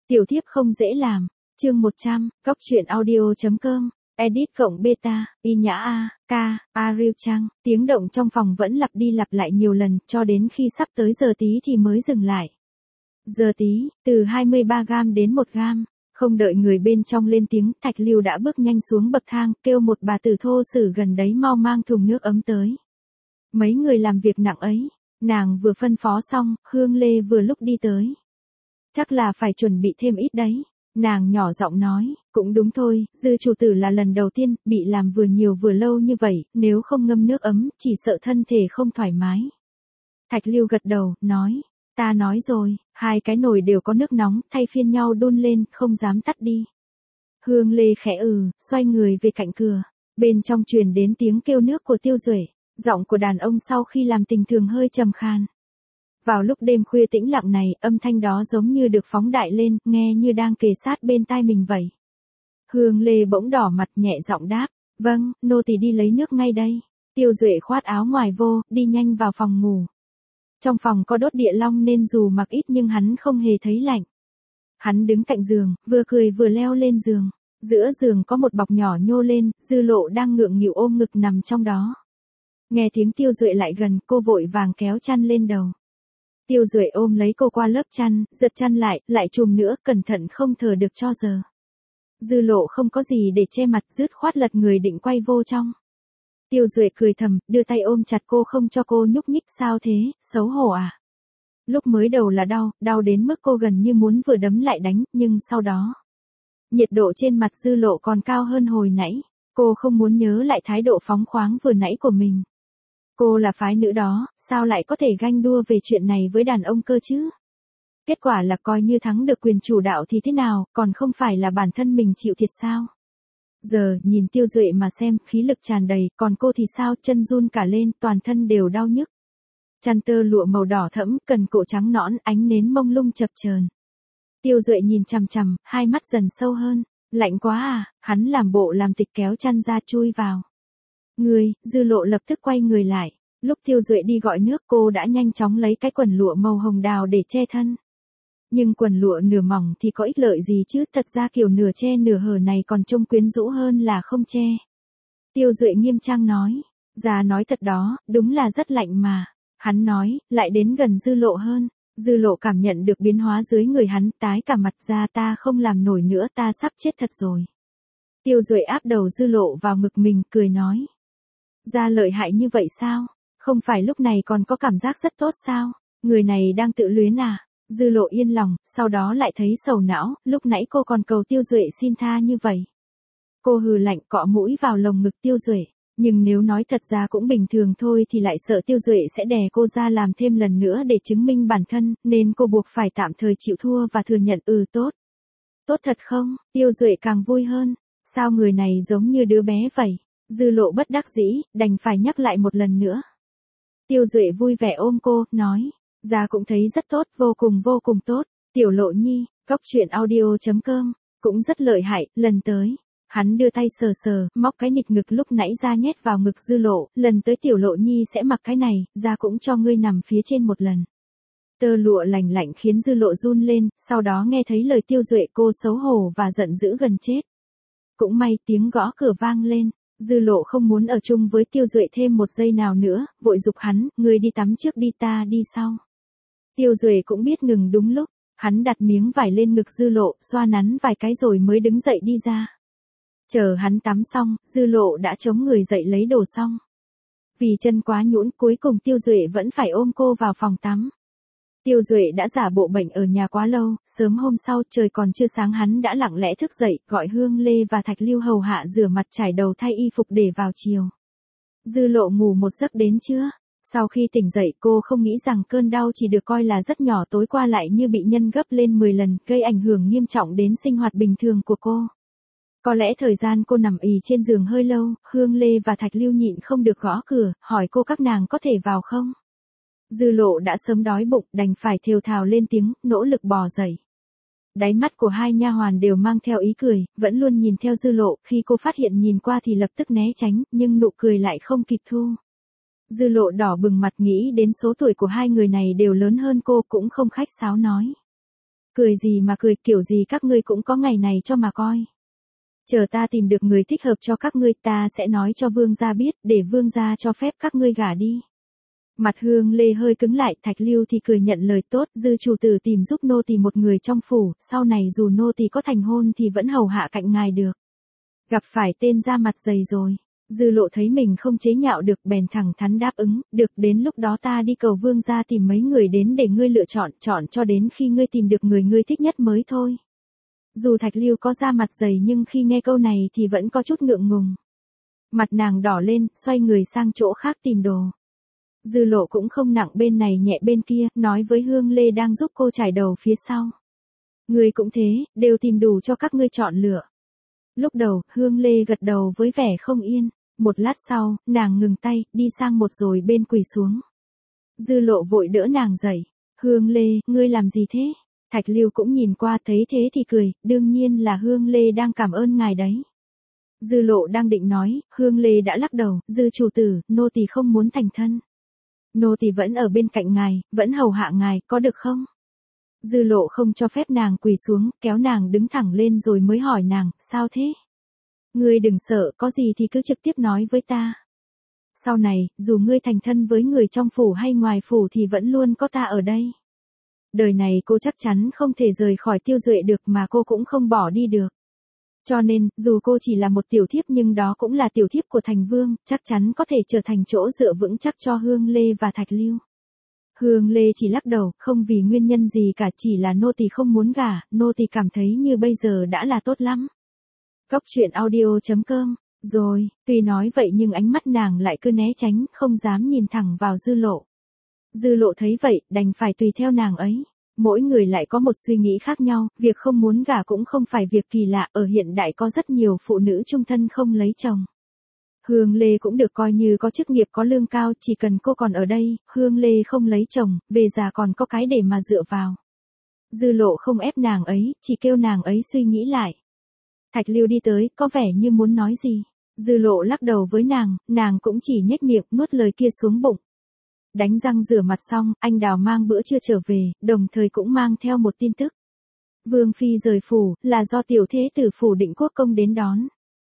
Tiểu thiếp không dễ làm. Chương 100, Góc truyện audio.com. Edit cộng beta, Y Nhã A, Ca, Ariel Trang. Tiếng động trong phòng vẫn lặp đi lặp lại nhiều lần, cho đến khi sắp tới giờ tí thì mới dừng lại. Giờ tí, từ 23 gam đến 1 gam. Không đợi người bên trong lên tiếng, Thạch Lưu đã bước nhanh xuống bậc thang, kêu một bà tử thô sử gần đấy mau mang thùng nước ấm tới. Mấy người làm việc nặng ấy, nàng vừa phân phó xong, Hương Lê vừa lúc đi tới. Chắc là phải chuẩn bị thêm ít đấy. Nàng nhỏ giọng nói, cũng đúng thôi, dư chủ tử là lần đầu tiên, bị làm vừa nhiều vừa lâu như vậy, nếu không ngâm nước ấm, chỉ sợ thân thể không thoải mái. Thạch Lưu gật đầu, nói, ta nói rồi, 2 cái nồi đều có nước nóng, thay phiên nhau đun lên, không dám tắt đi. Hương Lê khẽ xoay người về cạnh cửa, bên trong truyền đến tiếng kêu nước của Tiêu Duệ, giọng của đàn ông sau khi làm tình thường hơi trầm khan. Vào lúc đêm khuya tĩnh lặng này, âm thanh đó giống như được phóng đại lên, nghe như đang kề sát bên tai mình vậy. Hương Lê bỗng đỏ mặt nhẹ giọng đáp, vâng, nô tỳ đi lấy nước ngay đây. Tiêu Duệ khoát áo ngoài vô, đi nhanh vào phòng ngủ. Trong phòng có đốt địa long nên dù mặc ít nhưng hắn không hề thấy lạnh. Hắn đứng cạnh giường, vừa cười vừa leo lên giường. Giữa giường có một bọc nhỏ nhô lên, Dư Lộ đang ngượng nghịu ôm ngực nằm trong đó. Nghe tiếng Tiêu Duệ lại gần, cô vội vàng kéo chăn lên đầu. Tiêu Duệ ôm lấy cô qua lớp chăn, giật chăn lại chùm nữa, cẩn thận không thở được cho giờ. Dư Lộ không có gì để che mặt, dứt khoát lật người định quay vô trong. Tiêu Duệ cười thầm, đưa tay ôm chặt cô không cho cô nhúc nhích. Sao thế, xấu hổ à? Lúc mới đầu là đau đến mức cô gần như muốn vừa đấm lại đánh, nhưng sau đó, nhiệt độ trên mặt Dư Lộ còn cao hơn hồi nãy, cô không muốn nhớ lại thái độ phóng khoáng vừa nãy của mình. Cô là phái nữ đó, sao lại có thể ganh đua về chuyện này với đàn ông cơ chứ? Kết quả là coi như thắng được quyền chủ đạo thì thế nào, còn không phải là bản thân mình chịu thiệt sao? Giờ, nhìn Tiêu Duệ mà xem, khí lực tràn đầy, còn cô thì sao, chân run cả lên, toàn thân đều đau nhức. Chăn tơ lụa màu đỏ thẫm, cần cổ trắng nõn, ánh nến mông lung chập chờn. Tiêu Duệ nhìn chằm chằm, hai mắt dần sâu hơn, lạnh quá à, hắn làm bộ làm tịch kéo chăn ra chui vào. Dư Lộ lập tức quay người lại. Lúc Tiêu Duệ đi gọi nước, cô đã nhanh chóng lấy cái quần lụa màu hồng đào để che thân. Nhưng quần lụa nửa mỏng thì có ích lợi gì chứ, thật ra kiểu nửa che nửa hở này còn trông quyến rũ hơn là không che. Tiêu Duệ nghiêm trang nói, già nói thật đó, đúng là rất lạnh mà. Hắn nói, lại đến gần Dư Lộ hơn. Dư Lộ cảm nhận được biến hóa dưới người hắn, tái cả mặt ra, ta không làm nổi nữa, ta sắp chết thật rồi. Tiêu Duệ áp đầu Dư Lộ vào ngực mình, cười nói. Ra lợi hại như vậy sao? Không phải lúc này còn có cảm giác rất tốt sao? Người này đang tự luyến à? Dư Lộ yên lòng, sau đó lại thấy sầu não, lúc nãy cô còn cầu Tiêu Duệ xin tha như vậy. Cô hừ lạnh cọ mũi vào lồng ngực Tiêu Duệ, nhưng nếu nói thật ra cũng bình thường thôi thì lại sợ Tiêu Duệ sẽ đè cô ra làm thêm lần nữa để chứng minh bản thân, nên cô buộc phải tạm thời chịu thua và thừa nhận tốt. Tốt thật không? Tiêu Duệ càng vui hơn, sao người này giống như đứa bé vậy? Dư Lộ bất đắc dĩ, đành phải nhắc lại một lần nữa. Tiêu Duệ vui vẻ ôm cô, nói, già cũng thấy rất tốt, vô cùng tốt. Tiểu Lộ nhi, Góc truyện audio.com, cũng rất lợi hại, lần tới. Hắn đưa tay sờ, móc cái nịt ngực lúc nãy ra nhét vào ngực Dư Lộ, lần tới Tiểu Lộ nhi sẽ mặc cái này, ra cũng cho ngươi nằm phía trên một lần. Tơ lụa lành lạnh khiến Dư Lộ run lên, sau đó nghe thấy lời Tiêu Duệ cô xấu hổ và giận dữ gần chết. Cũng may tiếng gõ cửa vang lên. Dư Lộ không muốn ở chung với Tiêu Duệ thêm một giây nào nữa, vội giục hắn, ngươi đi tắm trước đi, ta đi sau. Tiêu Duệ cũng biết ngừng đúng lúc, hắn đặt miếng vải lên ngực Dư Lộ, xoa nắn vài cái rồi mới đứng dậy đi ra. Chờ hắn tắm xong, Dư Lộ đã chống người dậy lấy đồ xong. Vì chân quá nhũn, cuối cùng Tiêu Duệ vẫn phải ôm cô vào phòng tắm. Tiêu Duệ đã giả bộ bệnh ở nhà quá lâu, sớm hôm sau trời còn chưa sáng hắn đã lặng lẽ thức dậy, gọi Hương Lê và Thạch Lưu hầu hạ rửa mặt trải đầu thay y phục để vào chiều. Dư Lộ ngủ một giấc đến trưa. Sau khi tỉnh dậy cô không nghĩ rằng cơn đau chỉ được coi là rất nhỏ tối qua lại như bị nhân gấp lên 10 lần, gây ảnh hưởng nghiêm trọng đến sinh hoạt bình thường của cô. Có lẽ thời gian cô nằm ì trên giường hơi lâu, Hương Lê và Thạch Lưu nhịn không được gõ cửa, hỏi cô các nàng có thể vào không? Dư Lộ đã sớm đói bụng, đành phải thều thào lên tiếng, nỗ lực bò dậy. Đáy mắt của hai nha hoàn đều mang theo ý cười, vẫn luôn nhìn theo Dư Lộ, khi cô phát hiện nhìn qua thì lập tức né tránh, nhưng nụ cười lại không kịp thu. Dư Lộ đỏ bừng mặt nghĩ đến số tuổi của hai người này đều lớn hơn cô cũng không khách sáo nói. Cười gì mà cười, kiểu gì các ngươi cũng có ngày này cho mà coi. Chờ ta tìm được người thích hợp cho các ngươi, ta sẽ nói cho vương gia biết, để vương gia cho phép các ngươi gả đi. Mặt Hương Lê hơi cứng lại, Thạch Lưu thì cười nhận lời tốt, dư chủ tử tìm giúp nô tỳ một người trong phủ, sau này dù nô tỳ có thành hôn thì vẫn hầu hạ cạnh ngài được. Gặp phải tên ra mặt dày rồi. Dư Lộ thấy mình không chế nhạo được bèn thẳng thắn đáp ứng, được, đến lúc đó ta đi cầu vương gia tìm mấy người đến để ngươi lựa chọn, chọn cho đến khi ngươi tìm được người ngươi thích nhất mới thôi. Dù Thạch Lưu có ra mặt dày nhưng khi nghe câu này thì vẫn có chút ngượng ngùng. Mặt nàng đỏ lên, xoay người sang chỗ khác tìm đồ. Dư Lộ cũng không nặng bên này nhẹ bên kia, nói với Hương Lê đang giúp cô trải đầu phía sau. Ngươi cũng thế, đều tìm đủ cho các ngươi chọn lựa. Lúc đầu, Hương Lê gật đầu với vẻ không yên. Một lát sau, nàng ngừng tay, đi sang một rồi bên quỳ xuống. Dư Lộ vội đỡ nàng dậy. Hương Lê, ngươi làm gì thế? Thạch Lưu cũng nhìn qua thấy thế thì cười, đương nhiên là Hương Lê đang cảm ơn ngài đấy. Dư Lộ đang định nói, Hương Lê đã lắc đầu, dư chủ tử, nô tỳ không muốn thành thân. Nô tỳ vẫn ở bên cạnh ngài, vẫn hầu hạ ngài, có được không? Dư Lộ không cho phép nàng quỳ xuống, kéo nàng đứng thẳng lên rồi mới hỏi nàng, sao thế? Ngươi đừng sợ, có gì thì cứ trực tiếp nói với ta. Sau này, dù ngươi thành thân với người trong phủ hay ngoài phủ thì vẫn luôn có ta ở đây. Đời này cô chắc chắn không thể rời khỏi Tiêu Duệ được mà cô cũng không bỏ đi được. Cho nên, dù cô chỉ là một tiểu thiếp nhưng đó cũng là tiểu thiếp của thành vương, chắc chắn có thể trở thành chỗ dựa vững chắc cho Hương Lê và Thạch Lưu. Hương Lê chỉ lắc đầu, không vì nguyên nhân gì cả, chỉ là nô tỳ không muốn gả, nô tỳ cảm thấy như bây giờ đã là tốt lắm. Cóc truyện audio.com. Rồi, tuy nói vậy nhưng ánh mắt nàng lại cứ né tránh, không dám nhìn thẳng vào Dư Lộ. Dư Lộ thấy vậy, đành phải tùy theo nàng ấy. Mỗi người lại có một suy nghĩ khác nhau, việc không muốn gả cũng không phải việc kỳ lạ, ở hiện đại có rất nhiều phụ nữ chung thân không lấy chồng. Hương Lê cũng được coi như có chức nghiệp có lương cao, chỉ cần cô còn ở đây, Hương Lê không lấy chồng, về già còn có cái để mà dựa vào. Dư Lộ không ép nàng ấy, chỉ kêu nàng ấy suy nghĩ lại. Thạch Lưu đi tới, có vẻ như muốn nói gì. Dư Lộ lắc đầu với nàng cũng chỉ nhếch miệng nuốt lời kia xuống bụng. Đánh răng rửa mặt xong, anh Đào mang bữa trưa trở về, đồng thời cũng mang theo một tin tức. Vương phi rời phủ, là do tiểu thế tử phủ Định Quốc công đến đón.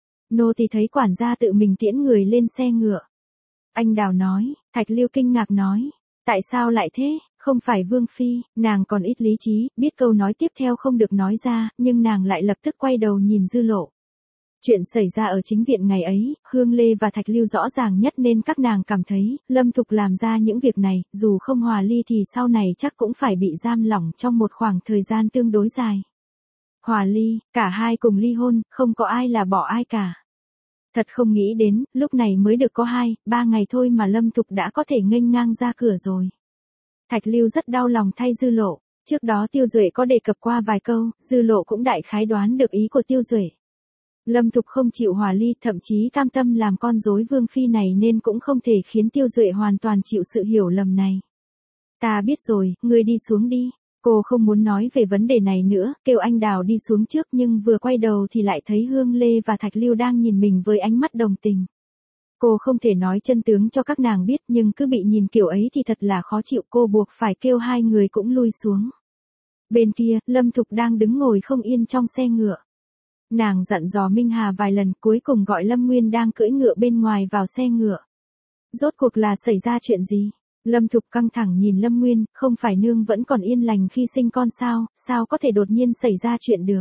Nô tỳ thấy quản gia tự mình tiễn người lên xe ngựa. Anh Đào nói, Thạch Lưu kinh ngạc nói. Tại sao lại thế, không phải Vương phi, nàng còn ít lý trí, biết câu nói tiếp theo không được nói ra, nhưng nàng lại lập tức quay đầu nhìn Dư Lộ. Chuyện xảy ra ở chính viện ngày ấy, Hương Lê và Thạch Lưu rõ ràng nhất nên các nàng cảm thấy, Lâm Thục làm ra những việc này, dù không hòa ly thì sau này chắc cũng phải bị giam lỏng trong một khoảng thời gian tương đối dài. Hòa ly, cả hai cùng ly hôn, không có ai là bỏ ai cả. Thật không nghĩ đến, lúc này mới được có 2-3 ngày thôi mà Lâm Thục đã có thể nghênh ngang ra cửa rồi. Thạch Lưu rất đau lòng thay Dư Lộ, trước đó Tiêu Duệ có đề cập qua vài câu, Dư Lộ cũng đại khái đoán được ý của Tiêu Duệ. Lâm Thục không chịu hòa ly, thậm chí cam tâm làm con rối Vương phi này nên cũng không thể khiến Tiêu Duệ hoàn toàn chịu sự hiểu lầm này. Ta biết rồi, ngươi đi xuống đi. Cô không muốn nói về vấn đề này nữa, kêu anh Đào đi xuống trước nhưng vừa quay đầu thì lại thấy Hương Lê và Thạch Lưu đang nhìn mình với ánh mắt đồng tình. Cô không thể nói chân tướng cho các nàng biết nhưng cứ bị nhìn kiểu ấy thì thật là khó chịu, cô buộc phải kêu hai người cũng lui xuống. Bên kia, Lâm Thục đang đứng ngồi không yên trong xe ngựa. Nàng dặn dò Minh Hà vài lần cuối cùng gọi Lâm Nguyên đang cưỡi ngựa bên ngoài vào xe ngựa. Rốt cuộc là xảy ra chuyện gì? Lâm Thục căng thẳng nhìn Lâm Nguyên, không phải nương vẫn còn yên lành khi sinh con sao có thể đột nhiên xảy ra chuyện được?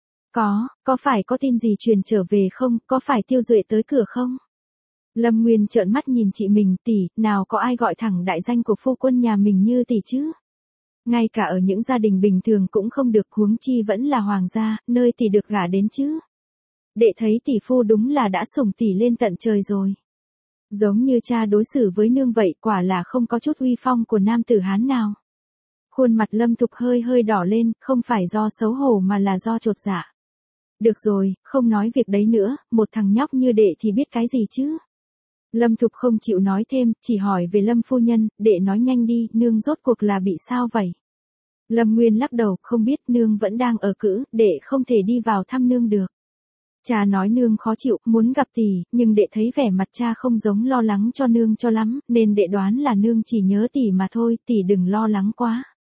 Có phải có tin gì truyền trở về không, có phải Tiêu Duệ tới cửa không? Lâm Nguyên trợn mắt nhìn chị mình, tỷ, nào có ai gọi thẳng đại danh của phu quân nhà mình như tỷ chứ? Ngay cả ở những gia đình bình thường cũng không được, huống chi vẫn là hoàng gia, nơi tỷ được gả đến chứ. Đệ thấy tỷ phu đúng là đã sủng tỷ lên tận trời rồi. Giống như cha đối xử với nương vậy, quả là không có chút uy phong của nam tử Hán nào. Khuôn mặt Lâm Thục hơi hơi đỏ lên, không phải do xấu hổ mà là do chột dạ. Được rồi, không nói việc đấy nữa, một thằng nhóc như đệ thì biết cái gì chứ. Lâm Thục không chịu nói thêm, chỉ hỏi về Lâm phu nhân, đệ nói nhanh đi, nương rốt cuộc là bị sao vậy? Lâm Nguyên lắc đầu, không biết, nương vẫn đang ở cữ, đệ không thể đi vào thăm nương được. Cha nói nương khó chịu, muốn gặp tỷ, nhưng đệ thấy vẻ mặt cha không giống lo lắng cho nương cho lắm, nên đệ đoán là nương chỉ nhớ tỷ mà thôi, tỷ đừng lo lắng quá.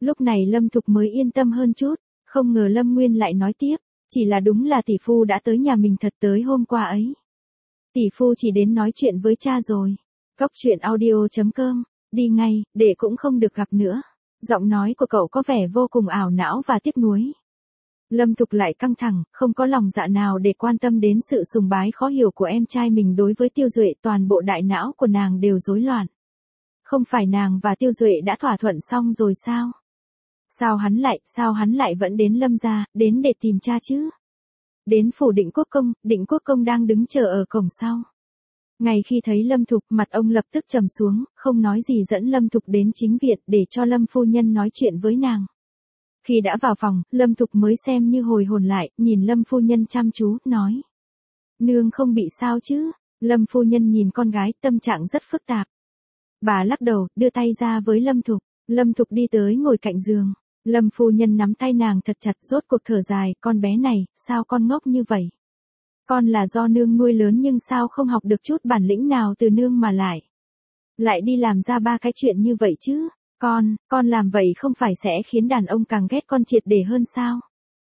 Lúc này Lâm Thục mới yên tâm hơn chút, không ngờ Lâm Nguyên lại nói tiếp, chỉ là đúng là tỷ phu đã tới nhà mình thật tới hôm qua ấy. Tỷ phu chỉ đến nói chuyện với cha rồi. Cóc truyện audio.com, đi ngay, để cũng không được gặp nữa. Giọng nói của cậu có vẻ vô cùng ảo não và tiếc nuối. Lâm Thục lại căng thẳng, không có lòng dạ nào để quan tâm đến sự sùng bái khó hiểu của em trai mình đối với Tiêu Duệ, toàn bộ đại não của nàng đều rối loạn. Không phải nàng và Tiêu Duệ đã thỏa thuận xong rồi sao? Sao hắn lại vẫn đến Lâm gia, đến để tìm cha chứ? Đến phủ Định Quốc Công đang đứng chờ ở cổng sau. Ngay khi thấy Lâm Thục, mặt ông lập tức trầm xuống, không nói gì dẫn Lâm Thục đến chính viện để cho Lâm phu nhân nói chuyện với nàng. Khi đã vào phòng, Lâm Thục mới xem như hồi hồn lại, nhìn Lâm phu nhân chăm chú, nói. Nương không bị sao chứ? Lâm phu nhân nhìn con gái, tâm trạng rất phức tạp. Bà lắc đầu, đưa tay ra với Lâm Thục. Lâm Thục đi tới ngồi cạnh giường. Lâm phu nhân nắm tay nàng thật chặt, rốt cuộc thở dài, con bé này, sao con ngốc như vậy? Con là do nương nuôi lớn nhưng sao không học được chút bản lĩnh nào từ nương mà lại đi làm ra ba cái chuyện như vậy chứ? Con làm vậy không phải sẽ khiến đàn ông càng ghét con triệt để hơn sao?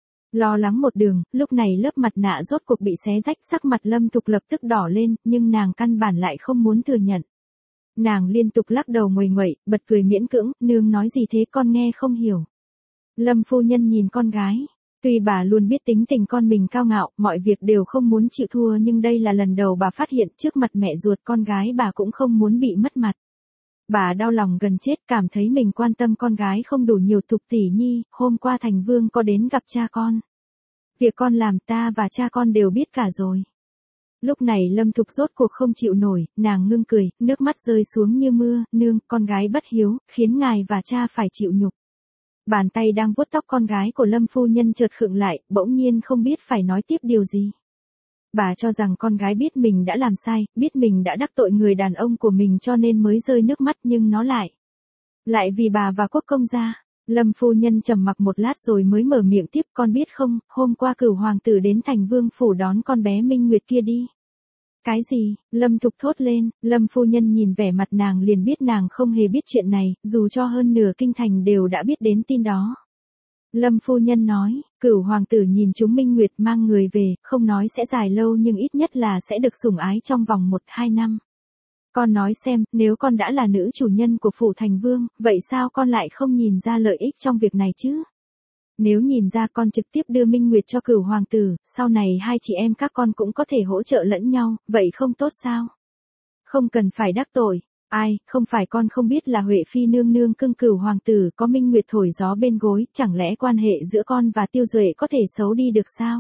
Lo lắng một đường, lúc này lớp mặt nạ rốt cuộc bị xé rách, sắc mặt Lâm Thục lập tức đỏ lên, nhưng nàng căn bản lại không muốn thừa nhận. Nàng liên tục lắc đầu nguầy nguậy, bật cười miễn cưỡng, nương nói gì thế con nghe không hiểu. Lâm phu nhân nhìn con gái. Tuy bà luôn biết tính tình con mình cao ngạo, mọi việc đều không muốn chịu thua, nhưng đây là lần đầu bà phát hiện trước mặt mẹ ruột con gái bà cũng không muốn bị mất mặt. Bà đau lòng gần chết, cảm thấy mình quan tâm con gái không đủ nhiều. Thục tỷ nhi, hôm qua Thành Vương có đến gặp cha con. Việc con làm ta và cha con đều biết cả rồi. Lúc này Lâm Thục rốt cuộc không chịu nổi, nàng ngưng cười, nước mắt rơi xuống như mưa, nương, con gái bất hiếu, khiến ngài và cha phải chịu nhục. Bàn tay đang vuốt tóc con gái của Lâm phu nhân chợt khựng lại, bỗng nhiên không biết phải nói tiếp điều gì. Bà cho rằng con gái biết mình đã làm sai, biết mình đã đắc tội người đàn ông của mình cho nên mới rơi nước mắt, nhưng nó lại vì bà và Quốc công gia. Lâm phu nhân trầm mặc một lát rồi mới mở miệng tiếp, con biết không, hôm qua Cửu hoàng tử đến Thành Vương phủ đón con bé Minh Nguyệt kia đi. Cái gì? Lâm Thục thốt lên, Lâm phu nhân nhìn vẻ mặt nàng liền biết nàng không hề biết chuyện này, dù cho hơn nửa kinh thành đều đã biết đến tin đó. Lâm phu nhân nói, Cửu hoàng tử nhìn chúng Minh Nguyệt mang người về, không nói sẽ dài lâu nhưng ít nhất là sẽ được sủng ái trong vòng 1-2 năm. Con nói xem, nếu con đã là nữ chủ nhân của phủ Thành Vương, vậy sao con lại không nhìn ra lợi ích trong việc này chứ? Nếu nhìn ra con trực tiếp đưa Minh Nguyệt cho Cửu hoàng tử, sau này hai chị em các con cũng có thể hỗ trợ lẫn nhau, vậy không tốt sao? Không cần phải đắc tội. Ai, không phải con không biết là Huệ Phi nương nương cưng Cửu hoàng tử có Minh Nguyệt thổi gió bên gối, chẳng lẽ quan hệ giữa con và Tiêu Duệ có thể xấu đi được sao?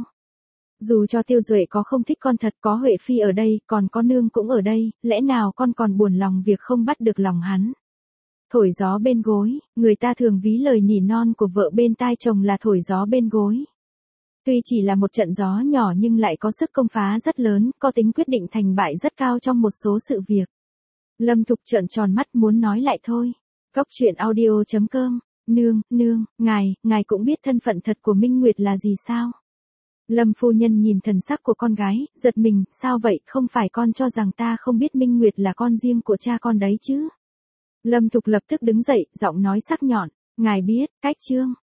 Dù cho Tiêu Duệ có không thích con thật, có Huệ Phi ở đây, còn có nương cũng ở đây, lẽ nào con còn buồn lòng việc không bắt được lòng hắn? Thổi gió bên gối, người ta thường ví lời nỉ non của vợ bên tai chồng là thổi gió bên gối. Tuy chỉ là một trận gió nhỏ nhưng lại có sức công phá rất lớn, có tính quyết định thành bại rất cao trong một số sự việc. Lâm Thục trợn tròn mắt muốn nói lại thôi. Cóc truyện audio.com, nương, ngài cũng biết thân phận thật của Minh Nguyệt là gì sao? Lâm phu nhân nhìn thần sắc của con gái, giật mình, sao vậy, không phải con cho rằng ta không biết Minh Nguyệt là con riêng của cha con đấy chứ? Lâm Thục lập tức đứng dậy, giọng nói sắc nhọn, ngài biết, cách chương.